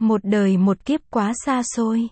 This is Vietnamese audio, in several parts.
Một đời một kiếp quá xa xôi.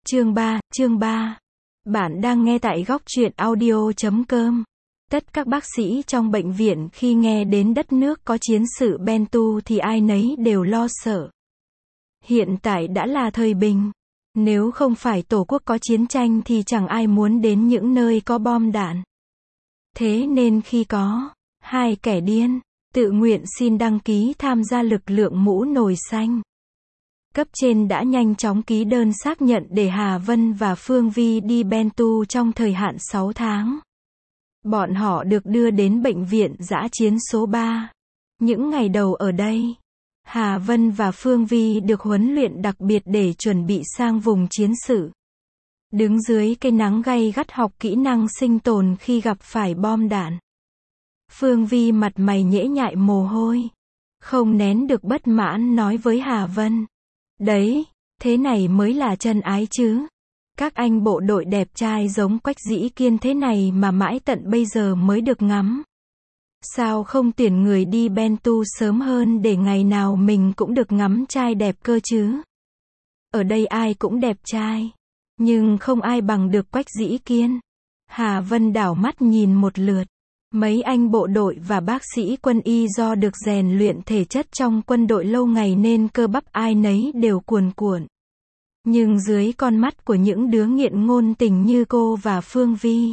Chương 3. Bạn đang nghe tại góc truyện audio.com. Tất các bác sĩ trong bệnh viện khi nghe đến đất nước có chiến sự Bentu thì ai nấy đều lo sợ. Hiện tại đã là thời bình. Nếu không phải tổ quốc có chiến tranh thì chẳng ai muốn đến những nơi có bom đạn. Thế nên khi có hai kẻ điên tự nguyện xin đăng ký tham gia lực lượng mũ nồi xanh, cấp trên đã nhanh chóng ký đơn xác nhận để Hà Vân và Phương Vi đi Bentu trong thời hạn 6 tháng. Bọn họ được đưa đến bệnh viện dã chiến số 3. Những ngày đầu ở đây, Hà Vân và Phương Vi được huấn luyện đặc biệt để chuẩn bị sang vùng chiến sự. Đứng dưới cây nắng gay gắt học kỹ năng sinh tồn khi gặp phải bom đạn. Phương Vi mặt mày nhễ nhại mồ hôi, không nén được bất mãn nói với Hà Vân. Đấy, thế này mới là chân ái chứ. Các anh bộ đội đẹp trai giống Quách Dĩ Kiên thế này mà mãi tận bây giờ mới được ngắm. Sao không tuyển người đi Bentu sớm hơn để ngày nào mình cũng được ngắm trai đẹp cơ chứ? Ở đây ai cũng đẹp trai, nhưng không ai bằng được Quách Dĩ Kiên. Hà Vân đảo mắt nhìn một lượt. Mấy anh bộ đội và bác sĩ quân y do được rèn luyện thể chất trong quân đội lâu ngày nên cơ bắp ai nấy đều cuồn cuộn. Nhưng dưới con mắt của những đứa nghiện ngôn tình như cô và Phương Vi,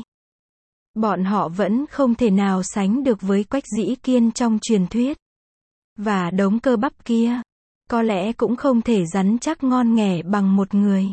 bọn họ vẫn không thể nào sánh được với Quách Dĩ Kiên trong truyền thuyết. Và đống cơ bắp kia, có lẽ cũng không thể rắn chắc ngon nghẻ bằng một người.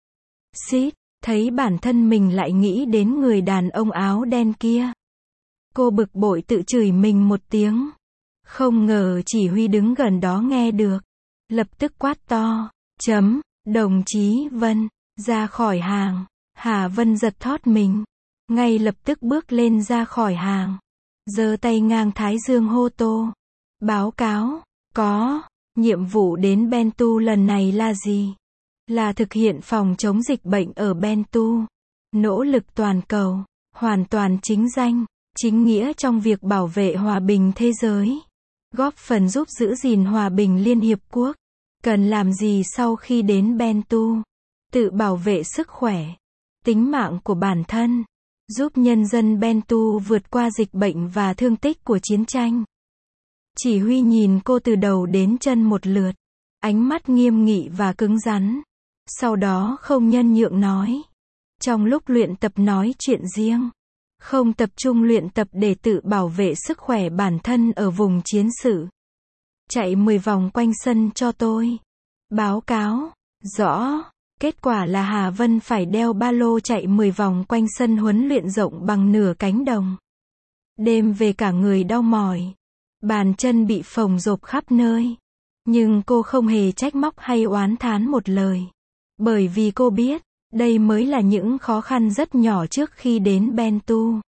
Xít, thấy bản thân mình lại nghĩ đến người đàn ông áo đen kia. Cô bực bội tự chửi mình một tiếng. Không ngờ chỉ huy đứng gần đó nghe được. Lập tức quát to. Đồng chí Vân, ra khỏi hàng. Hà Vân giật thót mình. Ngay lập tức bước lên ra khỏi hàng. Giơ tay ngang thái dương hô to. Báo cáo. Có. Nhiệm vụ đến Bentu lần này là gì? Là thực hiện phòng chống dịch bệnh ở Bentu. Nỗ lực toàn cầu. Hoàn toàn chính danh, chính nghĩa trong việc bảo vệ hòa bình thế giới. Góp phần giúp giữ gìn hòa bình Liên Hiệp Quốc. Cần làm gì sau khi đến Bentu? Tự bảo vệ sức khỏe, tính mạng của bản thân. Giúp nhân dân Bentu vượt qua dịch bệnh và thương tích của chiến tranh. Chỉ huy nhìn cô từ đầu đến chân một lượt. Ánh mắt nghiêm nghị và cứng rắn. Sau đó không nhân nhượng nói. Trong lúc luyện tập nói chuyện riêng. Không tập trung luyện tập để tự bảo vệ sức khỏe bản thân ở vùng chiến sự. Chạy 10 vòng quanh sân cho tôi. Báo cáo. Rõ. Kết quả là Hà Vân phải đeo ba lô chạy 10 vòng quanh sân huấn luyện rộng bằng nửa cánh đồng. Đêm về cả người đau mỏi. Bàn chân bị phồng rộp khắp nơi. Nhưng cô không hề trách móc hay oán thán một lời. Bởi vì cô biết, đây mới là những khó khăn rất nhỏ trước khi đến Bentu.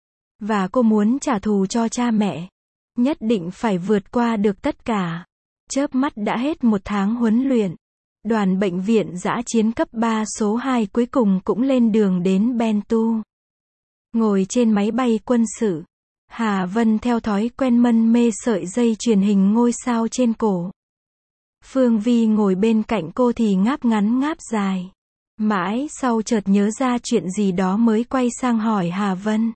Và cô muốn trả thù cho cha mẹ. Nhất định phải vượt qua được tất cả. Chớp mắt đã hết 1 tháng huấn luyện. Đoàn bệnh viện dã chiến cấp 3 số 2 cuối cùng cũng lên đường đến Bentu. Ngồi trên máy bay quân sự, Hà Vân theo thói quen mân mê sợi dây truyền hình ngôi sao trên cổ. Phương Vi ngồi bên cạnh cô thì ngáp ngắn ngáp dài. Mãi sau chợt nhớ ra chuyện gì đó mới quay sang hỏi Hà Vân.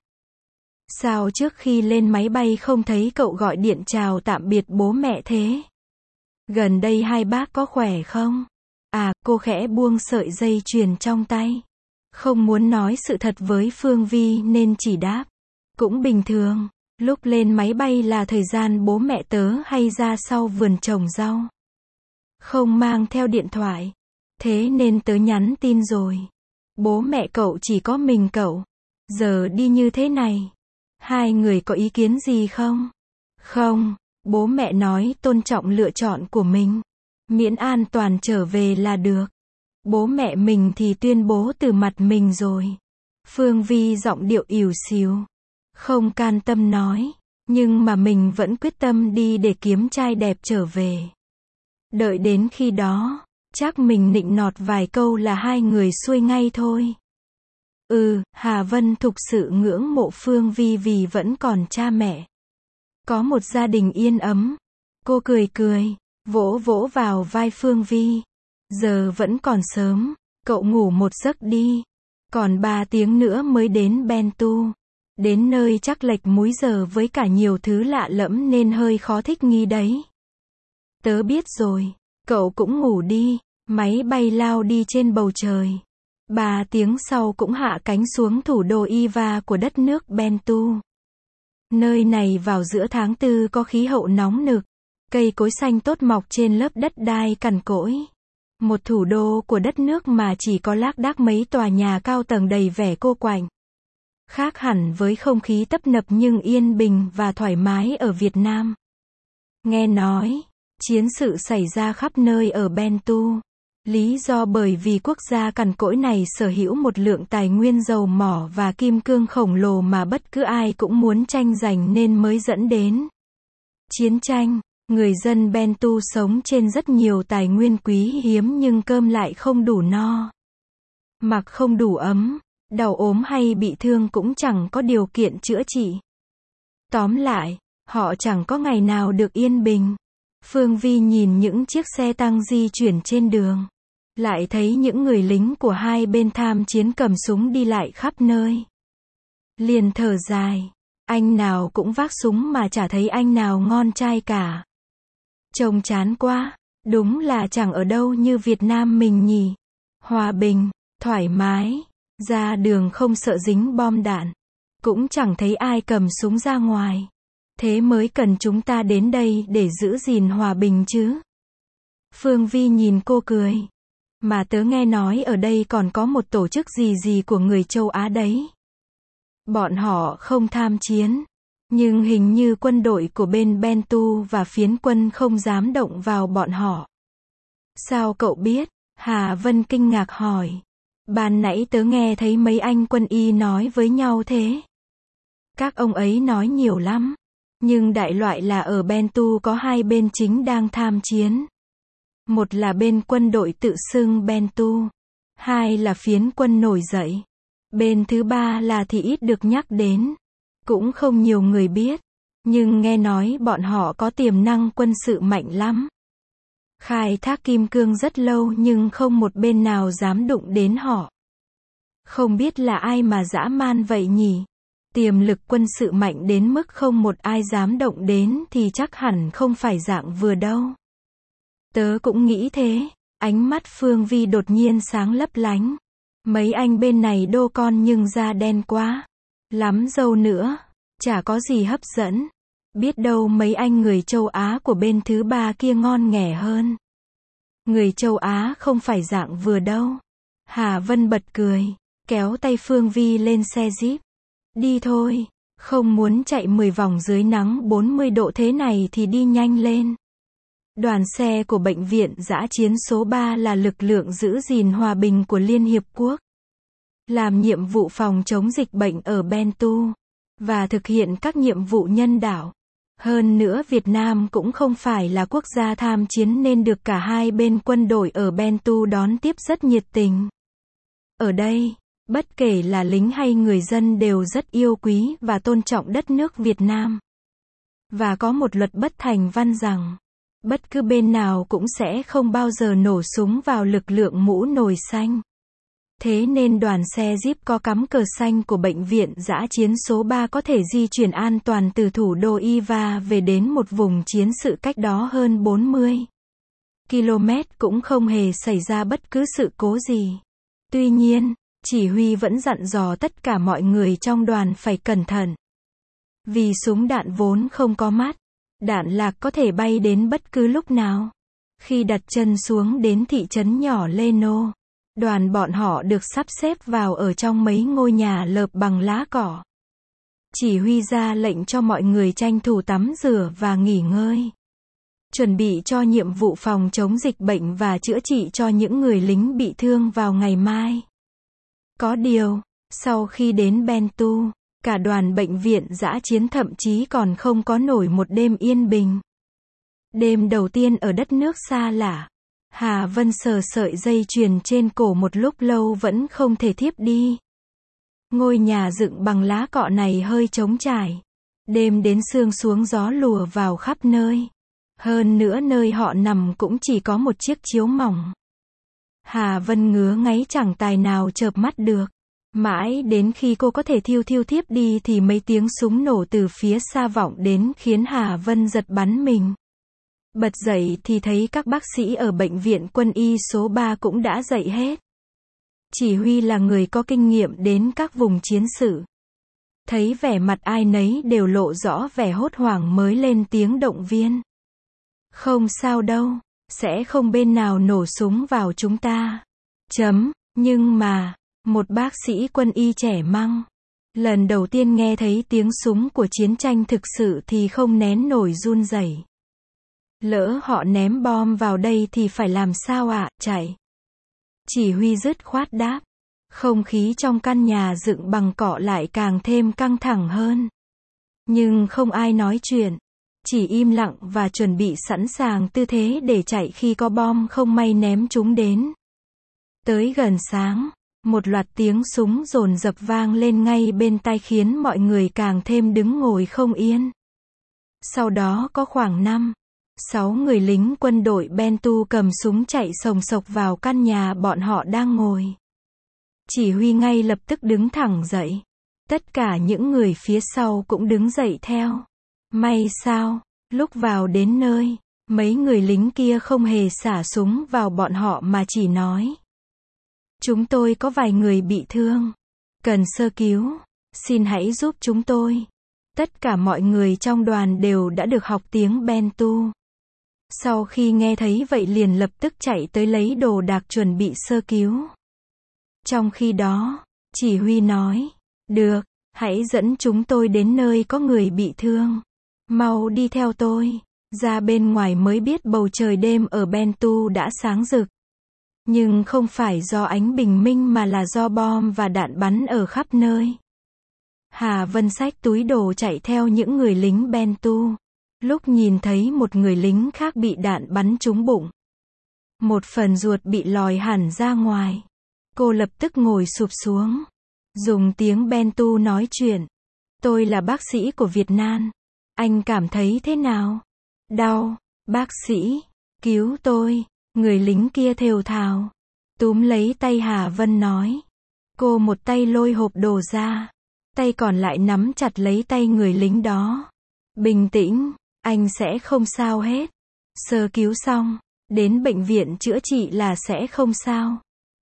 Sao trước khi lên máy bay không thấy cậu gọi điện chào tạm biệt bố mẹ thế? Gần đây hai bác có khỏe không? À, cô khẽ buông sợi dây chuyền trong tay. Không muốn nói sự thật với Phương Vi nên chỉ đáp. Cũng bình thường, lúc lên máy bay là thời gian bố mẹ tớ hay ra sau vườn trồng rau. Không mang theo điện thoại. Thế nên tớ nhắn tin rồi. Bố mẹ cậu chỉ có mình cậu. Giờ đi như thế này. Hai người có ý kiến gì không? Không, bố mẹ nói tôn trọng lựa chọn của mình. Miễn an toàn trở về là được. Bố mẹ mình thì tuyên bố từ mặt mình rồi. Phương Vi giọng điệu ỉu xìu. Không can tâm nói. Nhưng mà mình vẫn quyết tâm đi để kiếm trai đẹp trở về. Đợi đến khi đó. Chắc mình nịnh nọt vài câu là hai người xuôi ngay thôi. Hà Vân thực sự ngưỡng mộ Phương Vi vì vẫn còn cha mẹ. Có một gia đình yên ấm. Cô cười cười, vỗ vỗ vào vai Phương Vi. Giờ vẫn còn sớm, cậu ngủ một giấc đi. Còn 3 tiếng nữa mới đến Bentu. Đến nơi chắc lệch múi giờ với cả nhiều thứ lạ lẫm nên hơi khó thích nghi đấy. Tớ biết rồi, cậu cũng ngủ đi. Máy bay lao đi trên bầu trời. 3 tiếng sau cũng hạ cánh xuống thủ đô Iva của đất nước Bentu. Nơi này vào giữa tháng 4 có khí hậu nóng nực. Cây cối xanh tốt mọc trên lớp đất đai cằn cỗi. Một thủ đô của đất nước mà chỉ có lác đác mấy tòa nhà cao tầng đầy vẻ cô quạnh. Khác hẳn với không khí tấp nập nhưng yên bình và thoải mái ở Việt Nam. Nghe nói, chiến sự xảy ra khắp nơi ở Bentu. Lý do bởi vì quốc gia cằn cỗi này sở hữu một lượng tài nguyên dầu mỏ và kim cương khổng lồ mà bất cứ ai cũng muốn tranh giành nên mới dẫn đến chiến tranh. Người dân Bentu sống trên rất nhiều tài nguyên quý hiếm nhưng cơm lại không đủ no. Mặc không đủ ấm, đau ốm hay bị thương cũng chẳng có điều kiện chữa trị. Tóm lại, họ chẳng có ngày nào được yên bình. Phương Vi nhìn những chiếc xe tăng di chuyển trên đường. Lại thấy những người lính của hai bên tham chiến cầm súng đi lại khắp nơi. Liền thở dài. Anh nào cũng vác súng mà chả thấy anh nào ngon trai cả. Trông chán quá. Đúng là chẳng ở đâu như Việt Nam mình nhỉ. Hòa bình, thoải mái, ra đường không sợ dính bom đạn. Cũng chẳng thấy ai cầm súng ra ngoài. Thế mới cần chúng ta đến đây để giữ gìn hòa bình chứ. Phương Vi nhìn cô cười. Mà tớ nghe nói ở đây còn có một tổ chức gì của người châu Á đấy. Bọn họ không tham chiến. Nhưng hình như quân đội của bên Bentu và phiến quân không dám động vào bọn họ. Sao cậu biết? Hà Vân kinh ngạc hỏi. Ban nãy tớ nghe thấy mấy anh quân y nói với nhau thế. Các ông ấy nói nhiều lắm. Nhưng đại loại là ở Bentu có hai bên chính đang tham chiến. Một là bên quân đội tự xưng Bentu. Hai là phiến quân nổi dậy. Bên thứ ba là thì ít được nhắc đến. Cũng không nhiều người biết. Nhưng nghe nói bọn họ có tiềm năng quân sự mạnh lắm. Khai thác kim cương rất lâu nhưng không một bên nào dám đụng đến họ. Không biết là ai mà dã man vậy nhỉ? Tiềm lực quân sự mạnh đến mức không một ai dám động đến thì chắc hẳn không phải dạng vừa đâu. Tớ cũng nghĩ thế. Ánh mắt Phương Vi đột nhiên sáng lấp lánh. Mấy anh bên này đô con nhưng da đen quá. Lắm râu nữa. Chả có gì hấp dẫn. Biết đâu mấy anh người châu Á của bên thứ ba kia ngon nghẻ hơn. Người châu Á không phải dạng vừa đâu. Hà Vân bật cười. Kéo tay Phương Vi lên xe Jeep. Đi thôi. Không muốn chạy 10 vòng dưới nắng 40 độ thế này thì đi nhanh lên. Đoàn xe của Bệnh viện Dã chiến số 3 là lực lượng giữ gìn hòa bình của Liên Hiệp Quốc. Làm nhiệm vụ phòng chống dịch bệnh ở Bentu. Và thực hiện các nhiệm vụ nhân đạo. Hơn nữa Việt Nam cũng không phải là quốc gia tham chiến nên được cả hai bên quân đội ở Bentu đón tiếp rất nhiệt tình. Ở đây, bất kể là lính hay người dân đều rất yêu quý và tôn trọng đất nước Việt Nam. Và có một luật bất thành văn rằng, bất cứ bên nào cũng sẽ không bao giờ nổ súng vào lực lượng mũ nồi xanh. Thế nên đoàn xe Jeep có cắm cờ xanh của Bệnh viện Dã chiến số 3 có thể di chuyển an toàn từ thủ đô Iva về đến một vùng chiến sự cách đó hơn 40 km cũng không hề xảy ra bất cứ sự cố gì. Tuy nhiên, chỉ huy vẫn dặn dò tất cả mọi người trong đoàn phải cẩn thận. Vì súng đạn vốn không có mắt, đạn lạc có thể bay đến bất cứ lúc nào. Khi đặt chân xuống đến thị trấn nhỏ Leno, đoàn bọn họ được sắp xếp vào ở trong mấy ngôi nhà lợp bằng lá cỏ. Chỉ huy ra lệnh cho mọi người tranh thủ tắm rửa và nghỉ ngơi. Chuẩn bị cho nhiệm vụ phòng chống dịch bệnh và chữa trị cho những người lính bị thương vào ngày mai. Có điều, sau khi đến Bentu, cả đoàn bệnh viện dã chiến thậm chí còn không có nổi một đêm yên bình. Đêm đầu tiên ở đất nước xa lạ, Hà Vân sờ sợi dây chuyền trên cổ một lúc lâu vẫn không thể thiếp đi. Ngôi nhà dựng bằng lá cọ này hơi trống trải. Đêm đến sương xuống gió lùa vào khắp nơi. Hơn nữa nơi họ nằm cũng chỉ có một chiếc chiếu mỏng. Hà Vân ngứa ngáy chẳng tài nào chợp mắt được. Mãi đến khi cô có thể thiêu thiếp đi thì mấy tiếng súng nổ từ phía xa vọng đến khiến Hà Vân giật bắn mình. Bật dậy thì thấy các bác sĩ ở bệnh viện quân y số 3 cũng đã dậy hết. Chỉ huy là người có kinh nghiệm đến các vùng chiến sự. Thấy vẻ mặt ai nấy đều lộ rõ vẻ hốt hoảng mới lên tiếng động viên. Không sao đâu, sẽ không bên nào nổ súng vào chúng ta. Nhưng mà, một bác sĩ quân y trẻ măng, lần đầu tiên nghe thấy tiếng súng của chiến tranh thực sự thì không nén nổi run rẩy. Lỡ họ ném bom vào đây thì phải làm sao ạ, chạy. Chỉ huy dứt khoát đáp. Không khí trong căn nhà dựng bằng cọ lại càng thêm căng thẳng hơn. Nhưng không ai nói chuyện. Chỉ im lặng và chuẩn bị sẵn sàng tư thế để chạy khi có bom không may ném chúng đến. Tới gần sáng, một loạt tiếng súng dồn dập vang lên ngay bên tai khiến mọi người càng thêm đứng ngồi không yên. Sau đó có khoảng 5-6 người lính quân đội Bentu cầm súng chạy sồng sộc vào căn nhà bọn họ đang ngồi. Chỉ huy ngay lập tức đứng thẳng dậy. Tất cả những người phía sau cũng đứng dậy theo. May sao, lúc vào đến nơi, mấy người lính kia không hề xả súng vào bọn họ mà chỉ nói. Chúng tôi có vài người bị thương. Cần sơ cứu. Xin hãy giúp chúng tôi. Tất cả mọi người trong đoàn đều đã được học tiếng Bentu. Sau khi nghe thấy vậy liền lập tức chạy tới lấy đồ đạc chuẩn bị sơ cứu. Trong khi đó, chỉ huy nói, được, hãy dẫn chúng tôi đến nơi có người bị thương. Mau đi theo tôi. Ra bên ngoài mới biết bầu trời đêm ở Bentu đã sáng rực. Nhưng không phải do ánh bình minh mà là do bom và đạn bắn ở khắp nơi. Hà Vân xách túi đồ chạy theo những người lính Bentu. Lúc nhìn thấy một người lính khác bị đạn bắn trúng bụng. Một phần ruột bị lòi hẳn ra ngoài. Cô lập tức ngồi sụp xuống. Dùng tiếng Bentu nói chuyện. Tôi là bác sĩ của Việt Nam. Anh cảm thấy thế nào? Đau. Bác sĩ. Cứu tôi. Người lính kia thều thào. Túm lấy tay Hà Vân nói. Cô một tay lôi hộp đồ ra. Tay còn lại nắm chặt lấy tay người lính đó. Bình tĩnh. Anh sẽ không sao hết. Sơ cứu xong. Đến bệnh viện chữa trị là sẽ không sao.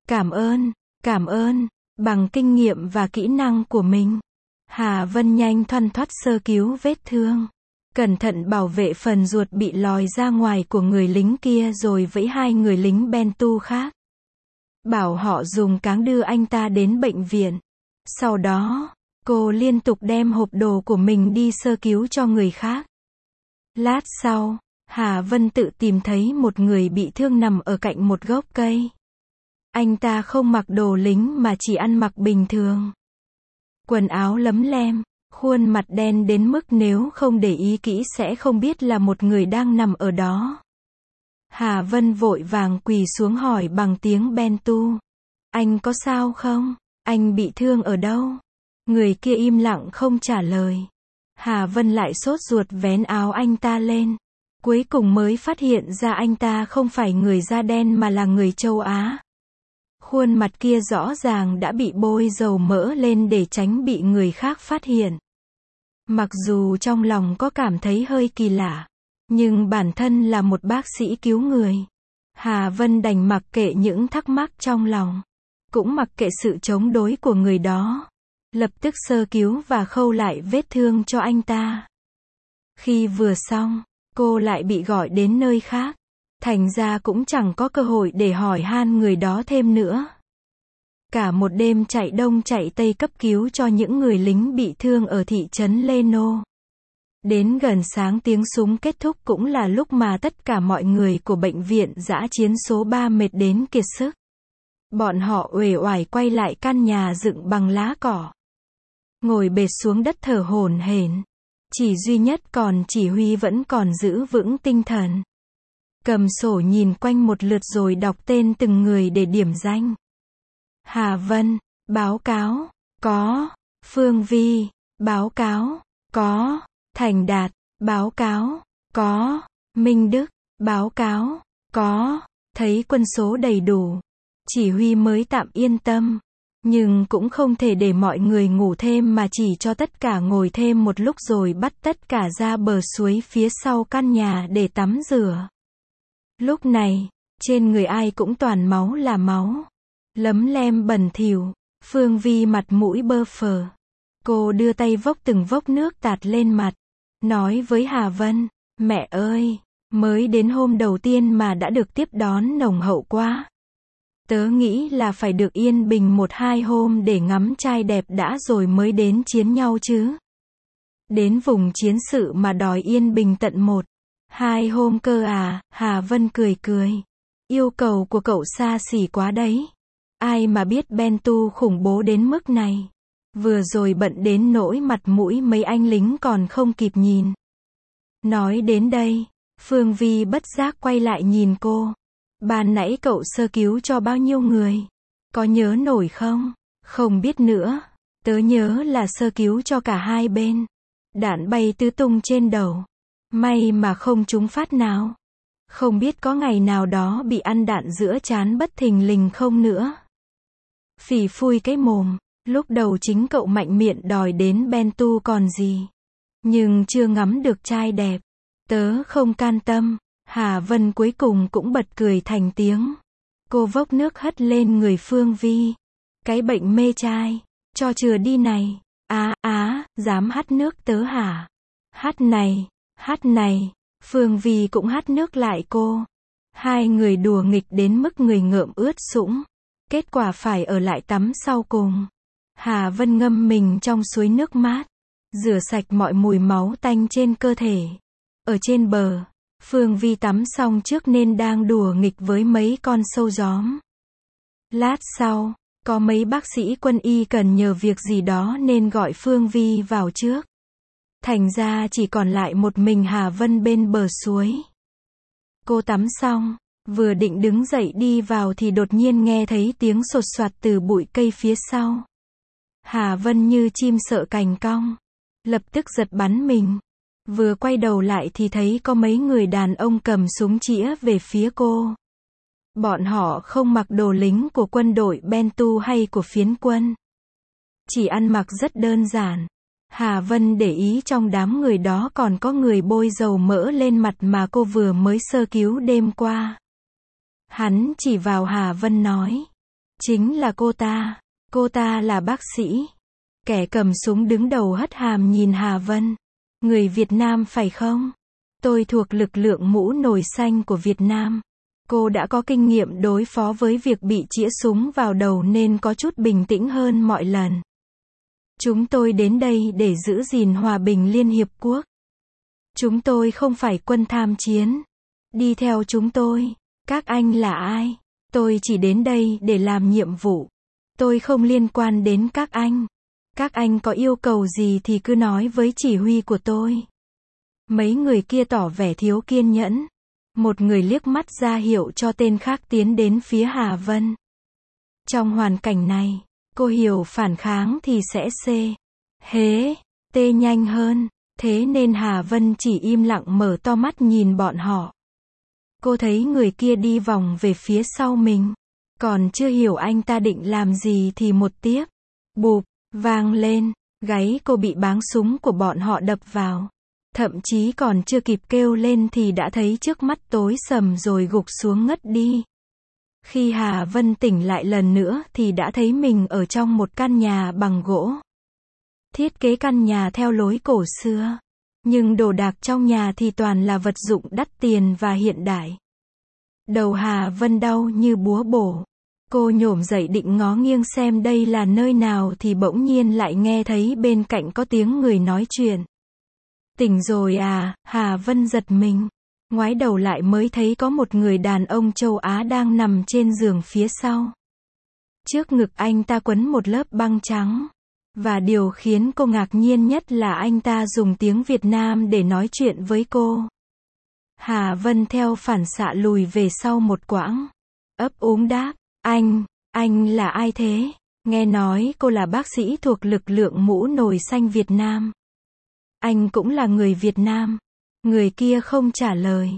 Cảm ơn. Bằng kinh nghiệm và kỹ năng của mình. Hà Vân nhanh thoăn thoắt sơ cứu vết thương. Cẩn thận bảo vệ phần ruột bị lòi ra ngoài của người lính kia rồi vẫy hai người lính Bentu khác. Bảo họ dùng cáng đưa anh ta đến bệnh viện. Sau đó, cô liên tục đem hộp đồ của mình đi sơ cứu cho người khác. Lát sau, Hà Vân tự tìm thấy một người bị thương nằm ở cạnh một gốc cây. Anh ta không mặc đồ lính mà chỉ ăn mặc bình thường. Quần áo lấm lem, khuôn mặt đen đến mức nếu không để ý kỹ sẽ không biết là một người đang nằm ở đó. Hà Vân vội vàng quỳ xuống hỏi bằng tiếng Bentu. Anh có sao không? Anh bị thương ở đâu? Người kia im lặng không trả lời. Hà Vân lại sốt ruột vén áo anh ta lên. Cuối cùng mới phát hiện ra anh ta không phải người da đen mà là người châu Á. Khuôn mặt kia rõ ràng đã bị bôi dầu mỡ lên để tránh bị người khác phát hiện. Mặc dù trong lòng có cảm thấy hơi kỳ lạ, nhưng bản thân là một bác sĩ cứu người. Hà Vân đành mặc kệ những thắc mắc trong lòng. Cũng mặc kệ sự chống đối của người đó. Lập tức sơ cứu và khâu lại vết thương cho anh ta. Khi vừa xong, cô lại bị gọi đến nơi khác. Thành ra cũng chẳng có cơ hội để hỏi han người đó thêm nữa. Cả một đêm chạy đông chạy tây cấp cứu cho những người lính bị thương ở thị trấn Leno. Đến gần sáng tiếng súng kết thúc cũng là lúc mà tất cả mọi người của bệnh viện dã chiến số 3 mệt đến kiệt sức. Bọn họ uể oải quay lại căn nhà dựng bằng lá cỏ. Ngồi bệt xuống đất thở hổn hển. Chỉ duy nhất còn chỉ huy vẫn còn giữ vững tinh thần. Cầm sổ nhìn quanh một lượt rồi đọc tên từng người để điểm danh. Hà Vân, báo cáo, có. Phương Vi, báo cáo, có. Thành Đạt, báo cáo, có. Minh Đức, báo cáo, có. Thấy quân số đầy đủ. Chỉ huy mới tạm yên tâm. Nhưng cũng không thể để mọi người ngủ thêm mà chỉ cho tất cả ngồi thêm một lúc rồi bắt tất cả ra bờ suối phía sau căn nhà để tắm rửa. Lúc này, trên người ai cũng toàn máu là máu. Lấm lem bẩn thỉu. Phương Vi mặt mũi bơ phờ. Cô đưa tay vốc từng vốc nước tạt lên mặt. Nói với Hà Vân, mẹ ơi, mới đến hôm đầu tiên mà đã được tiếp đón nồng hậu quá. Tớ nghĩ là phải được yên bình 1-2 hôm để ngắm trai đẹp đã rồi mới đến chiến nhau chứ. Đến vùng chiến sự mà đòi yên bình tận 1-2 hôm cơ à, Hà Vân cười cười. Yêu cầu của cậu xa xỉ quá đấy. Ai mà biết Bentu khủng bố đến mức này. Vừa rồi bận đến nỗi mặt mũi mấy anh lính còn không kịp nhìn. Nói đến đây, Phương Vi bất giác quay lại nhìn cô. Ban nãy cậu sơ cứu cho bao nhiêu người? Có nhớ nổi không? Không biết nữa. Tớ nhớ là sơ cứu cho cả hai bên. Đạn bay tứ tung trên đầu. May mà không trúng phát nào. Không biết có ngày nào đó bị ăn đạn giữa trán bất thình lình không nữa. Phỉ phui cái mồm. Lúc đầu chính cậu mạnh miệng đòi đến Bentu còn gì. Nhưng chưa ngắm được trai đẹp. Tớ không can tâm. Hà Vân cuối cùng cũng bật cười thành tiếng. Cô vốc nước hất lên người Phương Vi. Cái bệnh mê trai. Cho chừa đi này. Dám hắt nước tớ hả? Hắt này. Phương Vi cũng hắt nước lại cô. Hai người đùa nghịch đến mức người ngợm ướt sũng. Kết quả phải ở lại tắm sau cùng. Hà Vân ngâm mình trong suối nước mát. Rửa sạch mọi mùi máu tanh trên cơ thể. Ở trên bờ, Phương Vi tắm xong trước nên đang đùa nghịch với mấy con sâu gióm. Lát sau, có mấy bác sĩ quân y cần nhờ việc gì đó nên gọi Phương Vi vào trước. Thành ra chỉ còn lại một mình Hà Vân bên bờ suối. Cô tắm xong, vừa định đứng dậy đi vào thì đột nhiên nghe thấy tiếng sột soạt từ bụi cây phía sau. Hà Vân như chim sợ cành cong, lập tức giật bắn mình. Vừa quay đầu lại thì thấy có mấy người đàn ông cầm súng chĩa về phía cô. Bọn họ không mặc đồ lính của quân đội Bentu hay của phiến quân. Chỉ ăn mặc rất đơn giản. Hà Vân để ý trong đám người đó còn có người bôi dầu mỡ lên mặt mà cô vừa mới sơ cứu đêm qua. Hắn chỉ vào Hà Vân nói. Chính là cô ta. Cô ta là bác sĩ. Kẻ cầm súng đứng đầu hất hàm nhìn Hà Vân. Người Việt Nam phải không? Tôi thuộc lực lượng mũ nồi xanh của Việt Nam. Cô đã có kinh nghiệm đối phó với việc bị chĩa súng vào đầu nên có chút bình tĩnh hơn mọi lần. Chúng tôi đến đây để giữ gìn hòa bình Liên Hiệp Quốc. Chúng tôi không phải quân tham chiến. Đi theo chúng tôi. Các anh là ai? Tôi chỉ đến đây để làm nhiệm vụ. Tôi không liên quan đến các anh. Các anh có yêu cầu gì thì cứ nói với chỉ huy của tôi. Mấy người kia tỏ vẻ thiếu kiên nhẫn. Một người liếc mắt ra hiệu cho tên khác tiến đến phía Hà Vân. Trong hoàn cảnh này, cô hiểu phản kháng thì sẽ tê nhanh hơn. Thế nên Hà Vân chỉ im lặng mở to mắt nhìn bọn họ. Cô thấy người kia đi vòng về phía sau mình. Còn chưa hiểu anh ta định làm gì thì một tiếng bụp vang lên, gáy cô bị báng súng của bọn họ đập vào. Thậm chí còn chưa kịp kêu lên thì đã thấy trước mắt tối sầm rồi gục xuống ngất đi. Khi Hà Vân tỉnh lại lần nữa thì đã thấy mình ở trong một căn nhà bằng gỗ. Thiết kế căn nhà theo lối cổ xưa. Nhưng đồ đạc trong nhà thì toàn là vật dụng đắt tiền và hiện đại. Đầu Hà Vân đau như búa bổ. Cô nhổm dậy định ngó nghiêng xem đây là nơi nào thì bỗng nhiên lại nghe thấy bên cạnh có tiếng người nói chuyện. Tỉnh rồi à, Hà Vân giật mình. Ngoái đầu lại mới thấy có một người đàn ông châu Á đang nằm trên giường phía sau. Trước ngực anh ta quấn một lớp băng trắng. Và điều khiến cô ngạc nhiên nhất là anh ta dùng tiếng Việt Nam để nói chuyện với cô. Hà Vân theo phản xạ lùi về sau một quãng. Ấp úng đáp, anh là ai thế? Nghe nói cô là bác sĩ thuộc lực lượng mũ nồi xanh Việt Nam. Anh cũng là người Việt Nam. Người kia không trả lời.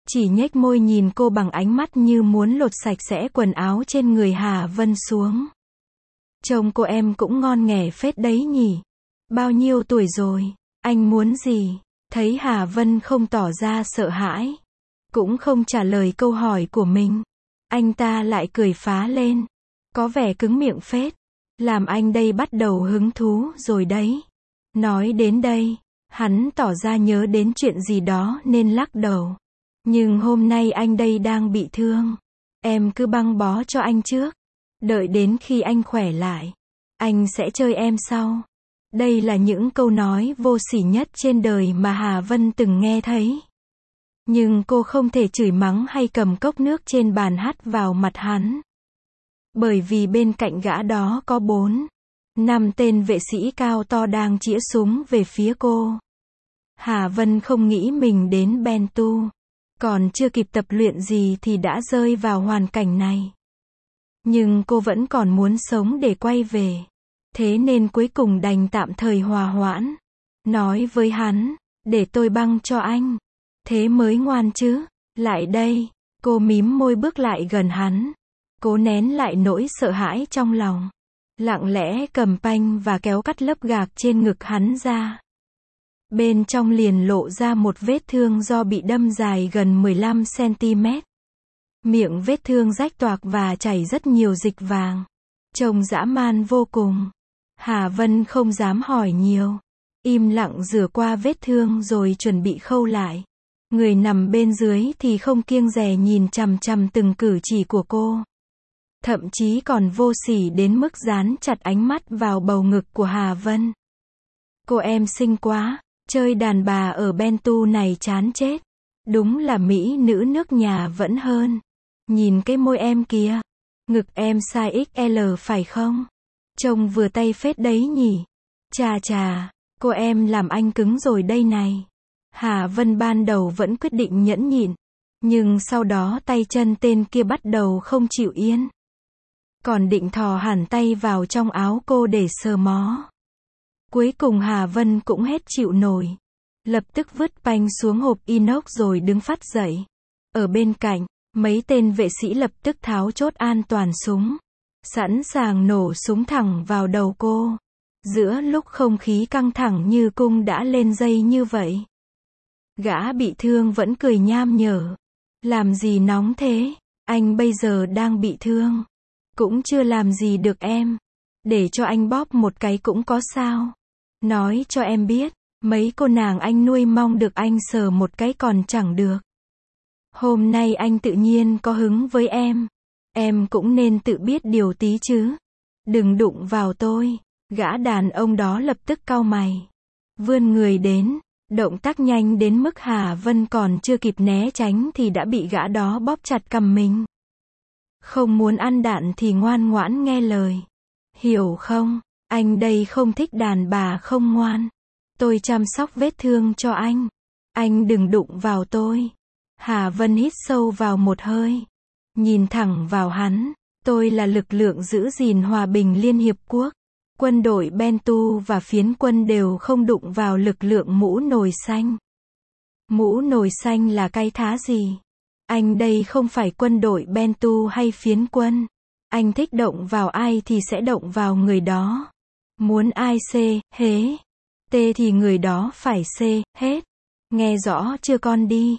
chỉ nhếch môi nhìn cô bằng ánh mắt như muốn lột sạch sẽ quần áo trên người Hà Vân xuống. Trông cô em cũng ngon nghẻ phết đấy nhỉ. Bao nhiêu tuổi rồi? Anh muốn gì? Thấy Hà Vân không tỏ ra sợ hãi, cũng không trả lời câu hỏi của mình, anh ta lại cười phá lên. Có vẻ cứng miệng phết. Làm anh đây bắt đầu hứng thú rồi đấy. Nói đến đây, hắn tỏ ra nhớ đến chuyện gì đó nên lắc đầu. Nhưng hôm nay anh đây đang bị thương. Em cứ băng bó cho anh trước. Đợi đến khi anh khỏe lại, anh sẽ chơi em sau. Đây là những câu nói vô sỉ nhất trên đời mà Hà Vân từng nghe thấy. Nhưng cô không thể chửi mắng hay cầm cốc nước trên bàn hắt vào mặt hắn. Bởi vì bên cạnh gã đó có 4-5 tên vệ sĩ cao to đang chĩa súng về phía cô. Hà Vân không nghĩ mình đến Bentu, còn chưa kịp tập luyện gì thì đã rơi vào hoàn cảnh này. Nhưng cô vẫn còn muốn sống để quay về. Thế nên cuối cùng đành tạm thời hòa hoãn. Nói với hắn, để tôi băng cho anh. Thế mới ngoan chứ. Lại đây. Cô mím môi bước lại gần hắn. Cố nén lại nỗi sợ hãi trong lòng. Lặng lẽ cầm panh và kéo cắt lớp gạc trên ngực hắn ra. Bên trong liền lộ ra một vết thương do bị đâm dài gần 15 cm. Miệng vết thương rách toạc và chảy rất nhiều dịch vàng. Trông dã man vô cùng. Hà Vân không dám hỏi nhiều. Im lặng rửa qua vết thương rồi chuẩn bị khâu lại. Người nằm bên dưới thì không kiêng dè nhìn chằm chằm từng cử chỉ của cô. Thậm chí còn vô sỉ đến mức dán chặt ánh mắt vào bầu ngực của Hà Vân. Cô em xinh quá. Chơi đàn bà ở Bentu này chán chết. Đúng là mỹ nữ nước nhà vẫn hơn. Nhìn cái môi em kìa. Ngực em size XL phải không? Trông vừa tay phết đấy nhỉ. Chà chà, cô em làm anh cứng rồi đây này. Hà Vân ban đầu vẫn quyết định nhẫn nhịn. Nhưng sau đó tay chân tên kia bắt đầu không chịu yên. Còn định thò hẳn tay vào trong áo cô để sờ mó. Cuối cùng Hà Vân cũng hết chịu nổi. Lập tức vứt panh xuống hộp inox rồi đứng phắt dậy. Ở bên cạnh, mấy tên vệ sĩ lập tức tháo chốt an toàn súng. Sẵn sàng nổ súng thẳng vào đầu cô. Giữa lúc không khí căng thẳng như cung đã lên dây như vậy. Gã bị thương vẫn cười nham nhở. Làm gì nóng thế? Anh bây giờ đang bị thương. Cũng chưa làm gì được em. Để cho anh bóp một cái cũng có sao. Nói cho em biết, mấy cô nàng anh nuôi mong được anh sờ một cái còn chẳng được. Hôm nay anh tự nhiên có hứng với em. Em cũng nên tự biết điều tí chứ. Đừng đụng vào tôi. Gã đàn ông đó lập tức cau mày. Vươn người đến. Động tác nhanh đến mức Hà Vân còn chưa kịp né tránh thì đã bị gã đó bóp chặt cầm mình. Không muốn ăn đạn thì ngoan ngoãn nghe lời. Hiểu không? Anh đây không thích đàn bà không ngoan. Tôi chăm sóc vết thương cho anh. Anh đừng đụng vào tôi. Hà Vân hít sâu vào một hơi. Nhìn thẳng vào hắn. Tôi là lực lượng giữ gìn hòa bình Liên Hiệp Quốc. Quân đội Bentu và phiến quân đều không đụng vào lực lượng mũ nồi xanh. Mũ nồi xanh là cái thá gì? Anh đây không phải quân đội Bentu hay phiến quân. Anh thích động vào ai thì sẽ động vào người đó. Muốn ai hế, t thì người đó phải hết. Nghe rõ chưa con đi?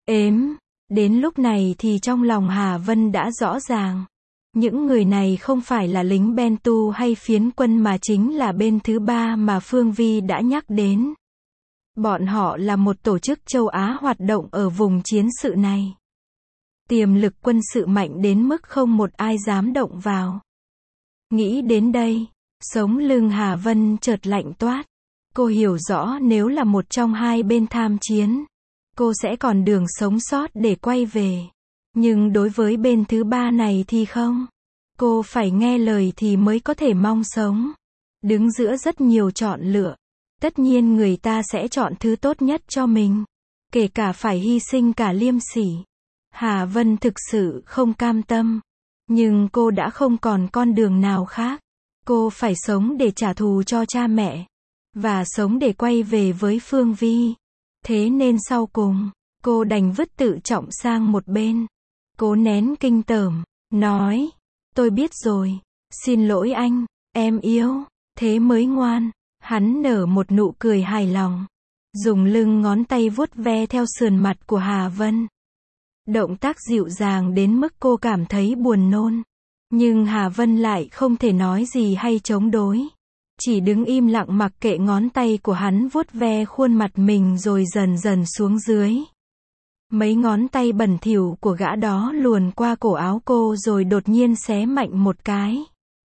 Đến lúc này thì trong lòng Hà Vân đã rõ ràng. Những người này không phải là lính Bentu hay phiến quân mà chính là bên thứ ba mà Phương Vi đã nhắc đến. Bọn họ là một tổ chức châu Á hoạt động ở vùng chiến sự này. Tiềm lực quân sự mạnh đến mức không một ai dám động vào. Nghĩ đến đây, sống lưng Hà Vân chợt lạnh toát. Cô hiểu rõ nếu là một trong hai bên tham chiến, cô sẽ còn đường sống sót để quay về. Nhưng đối với bên thứ ba này thì không. Cô phải nghe lời thì mới có thể mong sống. Đứng giữa rất nhiều chọn lựa. Tất nhiên người ta sẽ chọn thứ tốt nhất cho mình. Kể cả phải hy sinh cả liêm sỉ. Hà Vân thực sự không cam tâm. Nhưng cô đã không còn con đường nào khác. Cô phải sống để trả thù cho cha mẹ. Và sống để quay về với Phương Vi. Thế nên sau cùng, Cô đành vứt tự trọng sang một bên. Cố nén kinh tởm, nói, tôi biết rồi, xin lỗi anh, em yêu, thế mới ngoan. Hắn nở một nụ cười hài lòng, dùng lưng ngón tay vuốt ve theo sườn mặt của Hà Vân. Động tác dịu dàng đến mức cô cảm thấy buồn nôn. Nhưng Hà Vân lại không thể nói gì hay chống đối. Chỉ đứng im lặng mặc kệ ngón tay của hắn vuốt ve khuôn mặt mình rồi dần dần xuống dưới. Mấy ngón tay bẩn thỉu của gã đó luồn qua cổ áo cô rồi đột nhiên xé mạnh một cái.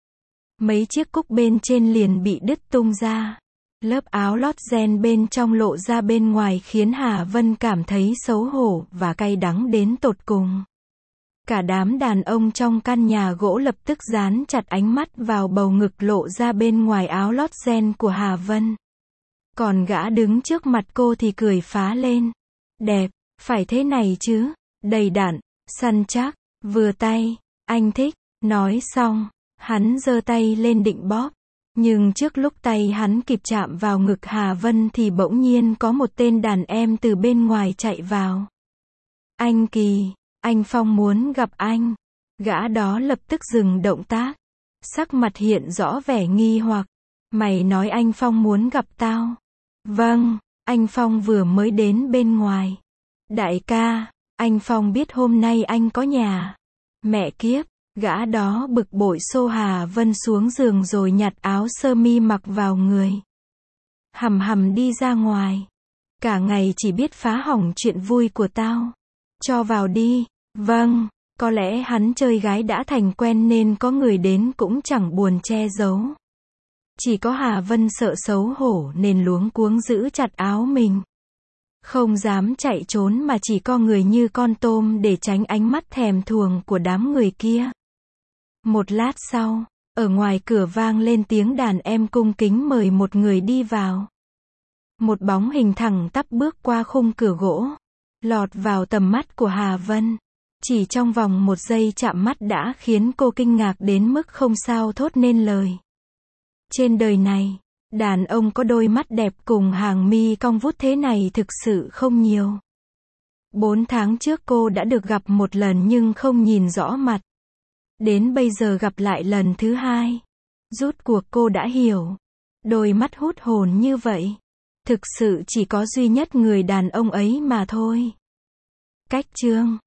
Mấy chiếc cúc bên trên liền bị đứt tung ra. Lớp áo lót ren bên trong lộ ra bên ngoài khiến Hà Vân cảm thấy xấu hổ và cay đắng đến tột cùng. Cả đám đàn ông trong căn nhà gỗ lập tức dán chặt ánh mắt vào bầu ngực lộ ra bên ngoài áo lót ren của Hà Vân. Còn gã đứng trước mặt cô thì cười phá lên. Đẹp, phải thế này chứ, đầy đặn, săn chắc, vừa tay, anh thích. Nói xong, hắn giơ tay lên định bóp. Nhưng trước lúc tay hắn kịp chạm vào ngực Hà Vân thì bỗng nhiên có một tên đàn em từ bên ngoài chạy vào. Anh Kỳ, anh Phong muốn gặp anh. Gã đó lập tức dừng động tác. Sắc mặt hiện rõ vẻ nghi hoặc. Mày nói anh Phong muốn gặp tao? Vâng, anh Phong vừa mới đến bên ngoài. Đại ca, anh Phong biết hôm nay anh có nhà. Mẹ kiếp. Gã đó bực bội xô Hà Vân xuống giường rồi nhặt áo sơ mi mặc vào người. Hầm hầm đi ra ngoài. Cả ngày chỉ biết phá hỏng chuyện vui của tao. Cho vào đi. Vâng, có lẽ hắn chơi gái đã thành quen nên có người đến cũng chẳng buồn che giấu. Chỉ có Hà Vân sợ xấu hổ nên luống cuống giữ chặt áo mình. Không dám chạy trốn mà chỉ co người như con tôm để tránh ánh mắt thèm thuồng của đám người kia. Một lát sau, ở ngoài cửa vang lên tiếng đàn em cung kính mời một người đi vào. Một bóng hình thẳng tắp bước qua khung cửa gỗ, lọt vào tầm mắt của Hà Vân. Chỉ trong vòng một giây chạm mắt đã khiến cô kinh ngạc đến mức không sao thốt nên lời. Trên đời này, đàn ông có đôi mắt đẹp cùng hàng mi cong vút thế này thực sự không nhiều. 4 tháng trước cô đã được gặp một lần nhưng không nhìn rõ mặt. Đến bây giờ gặp lại lần thứ hai. Rốt cuộc cô đã hiểu. Đôi mắt hút hồn như vậy. Thực sự chỉ có duy nhất người đàn ông ấy mà thôi. Cách chương